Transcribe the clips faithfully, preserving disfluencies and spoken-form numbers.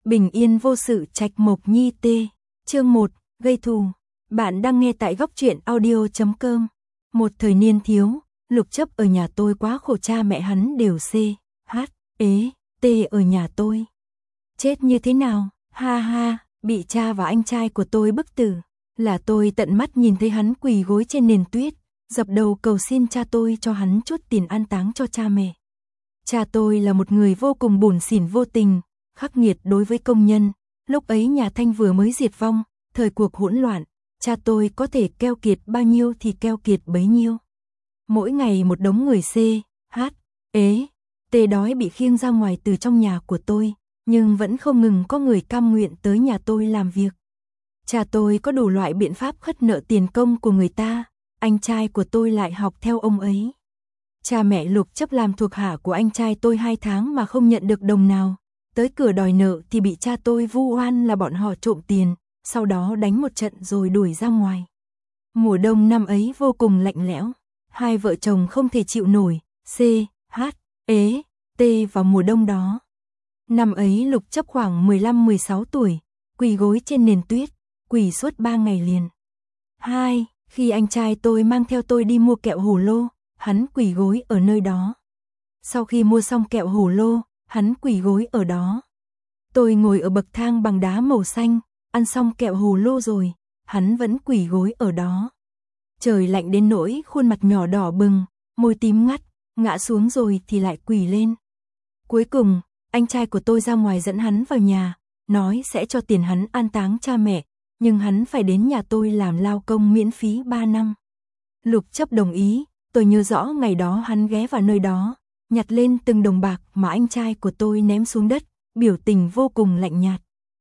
Bình yên vô sự trạch mộc nhi tê. Chương một, gây thù. Bạn đang nghe tại góc truyện audio chấm com. Một thời niên thiếu, Lục Chấp ở nhà tôi quá khổ, cha mẹ hắn đều C, H, ế, T ở nhà tôi. Chết như thế nào? Ha ha, bị cha và anh trai của tôi bức tử. Là tôi tận mắt nhìn thấy hắn quỳ gối trên nền tuyết, dập đầu cầu xin cha tôi cho hắn chút tiền an táng cho cha mẹ. Cha tôi là một người vô cùng bủn xỉn vô tình, khắc nghiệt đối với công nhân. Lúc ấy nhà Thanh vừa mới diệt vong, thời cuộc hỗn loạn, cha tôi có thể keo kiệt bao nhiêu thì keo kiệt bấy nhiêu. Mỗi ngày một đống người C, H, ế, T đói bị khiêng ra ngoài từ trong nhà của tôi, nhưng vẫn không ngừng có người cam nguyện tới nhà tôi làm việc. Cha tôi có đủ loại biện pháp khất nợ tiền công của người ta, anh trai của tôi lại học theo ông ấy. Cha mẹ Lục Chấp làm thuộc hạ của anh trai tôi hai tháng mà không nhận được đồng nào, tới cửa đòi nợ thì bị cha tôi vu oan là bọn họ trộm tiền, sau đó đánh một trận rồi đuổi ra ngoài. Mùa đông năm ấy vô cùng lạnh lẽo, hai vợ chồng không thể chịu nổi, C, H, ế, T vào mùa đông đó. Năm ấy Lục Chấp khoảng mười lăm mười sáu tuổi, quỳ gối trên nền tuyết, quỳ suốt ba ngày liền. Hai, khi anh trai tôi mang theo tôi đi mua kẹo hổ lô, hắn quỳ gối ở nơi đó. Sau khi mua xong kẹo hổ lô, hắn quỳ gối ở đó. Tôi ngồi ở bậc thang bằng đá màu xanh, ăn xong kẹo hổ lô rồi, hắn vẫn quỳ gối ở đó. Trời lạnh đến nỗi khuôn mặt nhỏ đỏ bừng, môi tím ngắt, ngã xuống rồi thì lại quỳ lên. Cuối cùng, anh trai của tôi ra ngoài dẫn hắn vào nhà, nói sẽ cho tiền hắn an táng cha mẹ, nhưng hắn phải đến nhà tôi làm lao công miễn phí ba năm. Lục Chấp đồng ý, tôi nhớ rõ ngày đó hắn ghé vào nơi đó, nhặt lên từng đồng bạc mà anh trai của tôi ném xuống đất, biểu tình vô cùng lạnh nhạt.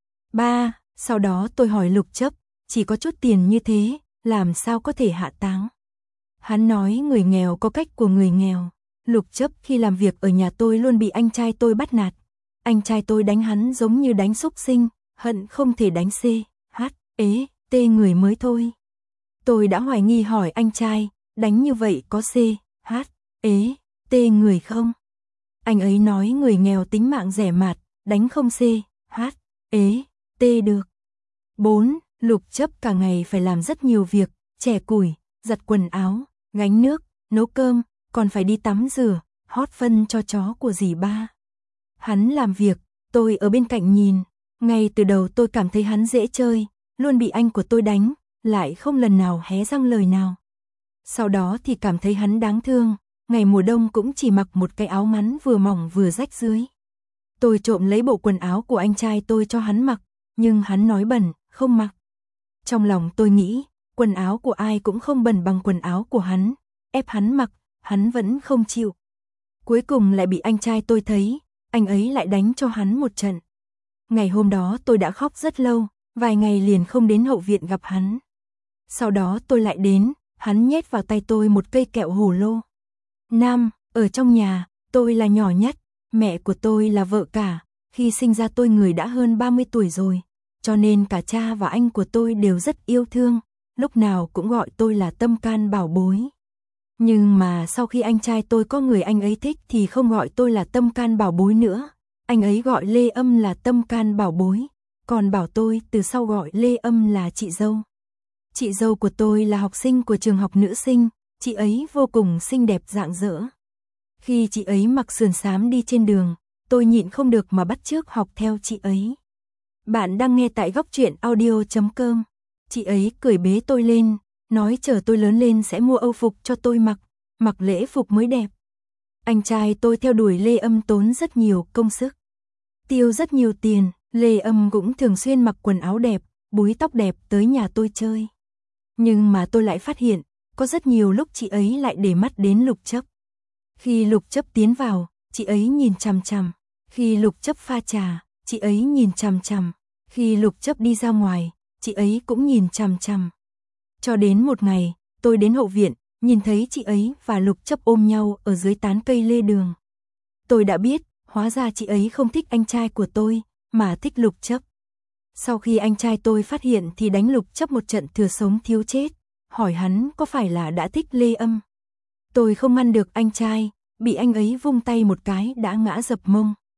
Ba, sau đó tôi hỏi Lục Chấp, chỉ có chút tiền như thế, làm sao có thể hạ táng? Hắn nói người nghèo có cách của người nghèo. Lục Chấp khi làm việc ở nhà tôi luôn bị anh trai tôi bắt nạt. Anh trai tôi đánh hắn giống như đánh súc sinh, hận không thể đánh C, H, ế, T người mới thôi. Tôi đã hoài nghi hỏi anh trai, đánh như vậy có C, H, ế, T người không? Anh ấy nói người nghèo tính mạng rẻ mạt, đánh không C, H, ế, T được. Bốn, Lục Chấp cả ngày phải làm rất nhiều việc, chẻ củi, giặt quần áo, gánh nước, nấu cơm, còn phải đi tắm rửa, hót phân cho chó của dì ba. Hắn làm việc, tôi ở bên cạnh nhìn, ngay từ đầu tôi cảm thấy hắn dễ chơi, luôn bị anh của tôi đánh, lại không lần nào hé răng lời nào. Sau đó thì cảm thấy hắn đáng thương, ngày mùa đông cũng chỉ mặc một cái áo ngắn vừa mỏng vừa rách dưới. Tôi trộm lấy bộ quần áo của anh trai tôi cho hắn mặc, nhưng hắn nói bẩn, không mặc. Trong lòng tôi nghĩ, quần áo của ai cũng không bẩn bằng quần áo của hắn, ép hắn mặc, hắn vẫn không chịu. Cuối cùng lại bị anh trai tôi thấy, anh ấy lại đánh cho hắn một trận. Ngày hôm đó tôi đã khóc rất lâu, vài ngày liền không đến hậu viện gặp hắn. Sau đó tôi lại đến, hắn nhét vào tay tôi một cây kẹo hổ lô. Nam, ở trong nhà, tôi là nhỏ nhất, mẹ của tôi là vợ cả, khi sinh ra tôi người đã hơn ba mươi tuổi rồi, cho nên cả cha và anh của tôi đều rất yêu thương, lúc nào cũng gọi tôi là tâm can bảo bối. Nhưng mà sau khi anh trai tôi có người anh ấy thích thì không gọi tôi là tâm can bảo bối nữa, anh ấy gọi Lê Âm là tâm can bảo bối, còn bảo tôi từ sau gọi Lê Âm là chị dâu. Chị dâu của tôi là học sinh của trường học nữ sinh, chị ấy vô cùng xinh đẹp rạng rỡ. Khi chị ấy mặc sườn xám đi trên đường, tôi nhịn không được mà bắt chước học theo chị ấy. Bạn đang nghe tại góc truyện audio chấm com. Chị ấy cười bế tôi lên, nói chờ tôi lớn lên sẽ mua âu phục cho tôi mặc, mặc lễ phục mới đẹp. Anh trai tôi theo đuổi Lê Âm tốn rất nhiều công sức, tiêu rất nhiều tiền, Lê Âm cũng thường xuyên mặc quần áo đẹp, búi tóc đẹp tới nhà tôi chơi. Nhưng mà tôi lại phát hiện, có rất nhiều lúc chị ấy lại để mắt đến Lục Chấp. Khi Lục Chấp tiến vào, chị ấy nhìn chằm chằm, khi Lục Chấp pha trà, chị ấy nhìn chằm chằm, khi Lục Chấp đi ra ngoài, chị ấy cũng nhìn chằm chằm. Cho đến một ngày, tôi đến hậu viện, nhìn thấy chị ấy và Lục Chấp ôm nhau ở dưới tán cây lê đường. Tôi đã biết, hóa ra chị ấy không thích anh trai của tôi, mà thích Lục Chấp. Sau khi anh trai tôi phát hiện thì đánh Lục Chấp một trận thừa sống thiếu chết, hỏi hắn có phải là đã thích Lê Âm. Tôi không ngăn được anh trai, bị anh ấy vung tay một cái đã ngã dập mông.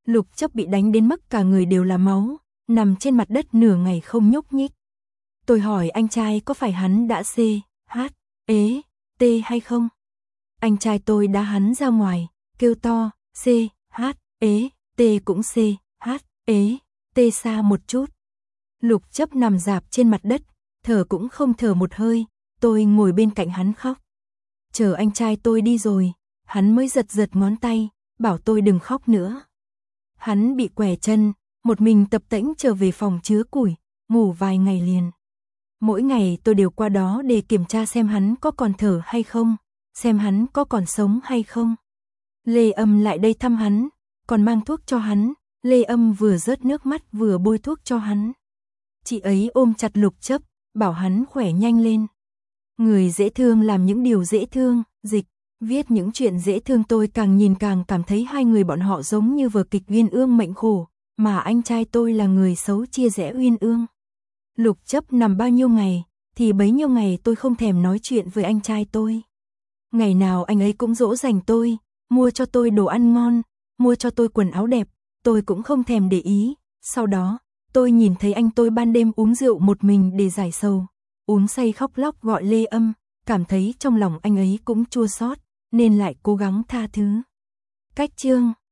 Lục Chấp bị đánh đến mức cả người đều là máu, nằm trên mặt đất nửa ngày không nhúc nhích. Tôi hỏi anh trai có phải hắn đã C, H, ế, T hay không? Anh trai tôi đá hắn ra ngoài, kêu to, C, H, ế, T cũng C, H, ế, T xa một chút. Lục Chấp nằm rạp trên mặt đất, thở cũng không thở một hơi, tôi ngồi bên cạnh hắn khóc. Chờ anh trai tôi đi rồi, hắn mới giật giật ngón tay, bảo tôi đừng khóc nữa. Hắn bị quẻ chân, một mình tập tễnh trở về phòng chứa củi, ngủ vài ngày liền. Mỗi ngày tôi đều qua đó để kiểm tra xem hắn có còn thở hay không, xem hắn có còn sống hay không. Lê Âm lại đây thăm hắn, còn mang thuốc cho hắn, Lê Âm vừa rớt nước mắt vừa bôi thuốc cho hắn. Chị ấy ôm chặt Lục Chấp, bảo hắn khỏe nhanh lên. Người dễ thương làm những điều dễ thương, dịch, viết những chuyện dễ thương, tôi càng nhìn càng cảm thấy hai người bọn họ giống như vở kịch uyên ương mệnh khổ, mà anh trai tôi là người xấu chia rẽ uyên ương. Lục Chấp nằm bao nhiêu ngày, thì bấy nhiêu ngày tôi không thèm nói chuyện với anh trai tôi. Ngày nào anh ấy cũng dỗ dành tôi, mua cho tôi đồ ăn ngon, mua cho tôi quần áo đẹp, tôi cũng không thèm để ý. Sau đó, tôi nhìn thấy anh tôi ban đêm uống rượu một mình để giải sầu, uống say khóc lóc gọi Lê Âm, cảm thấy trong lòng anh ấy cũng chua xót, nên lại cố gắng tha thứ. Cách chương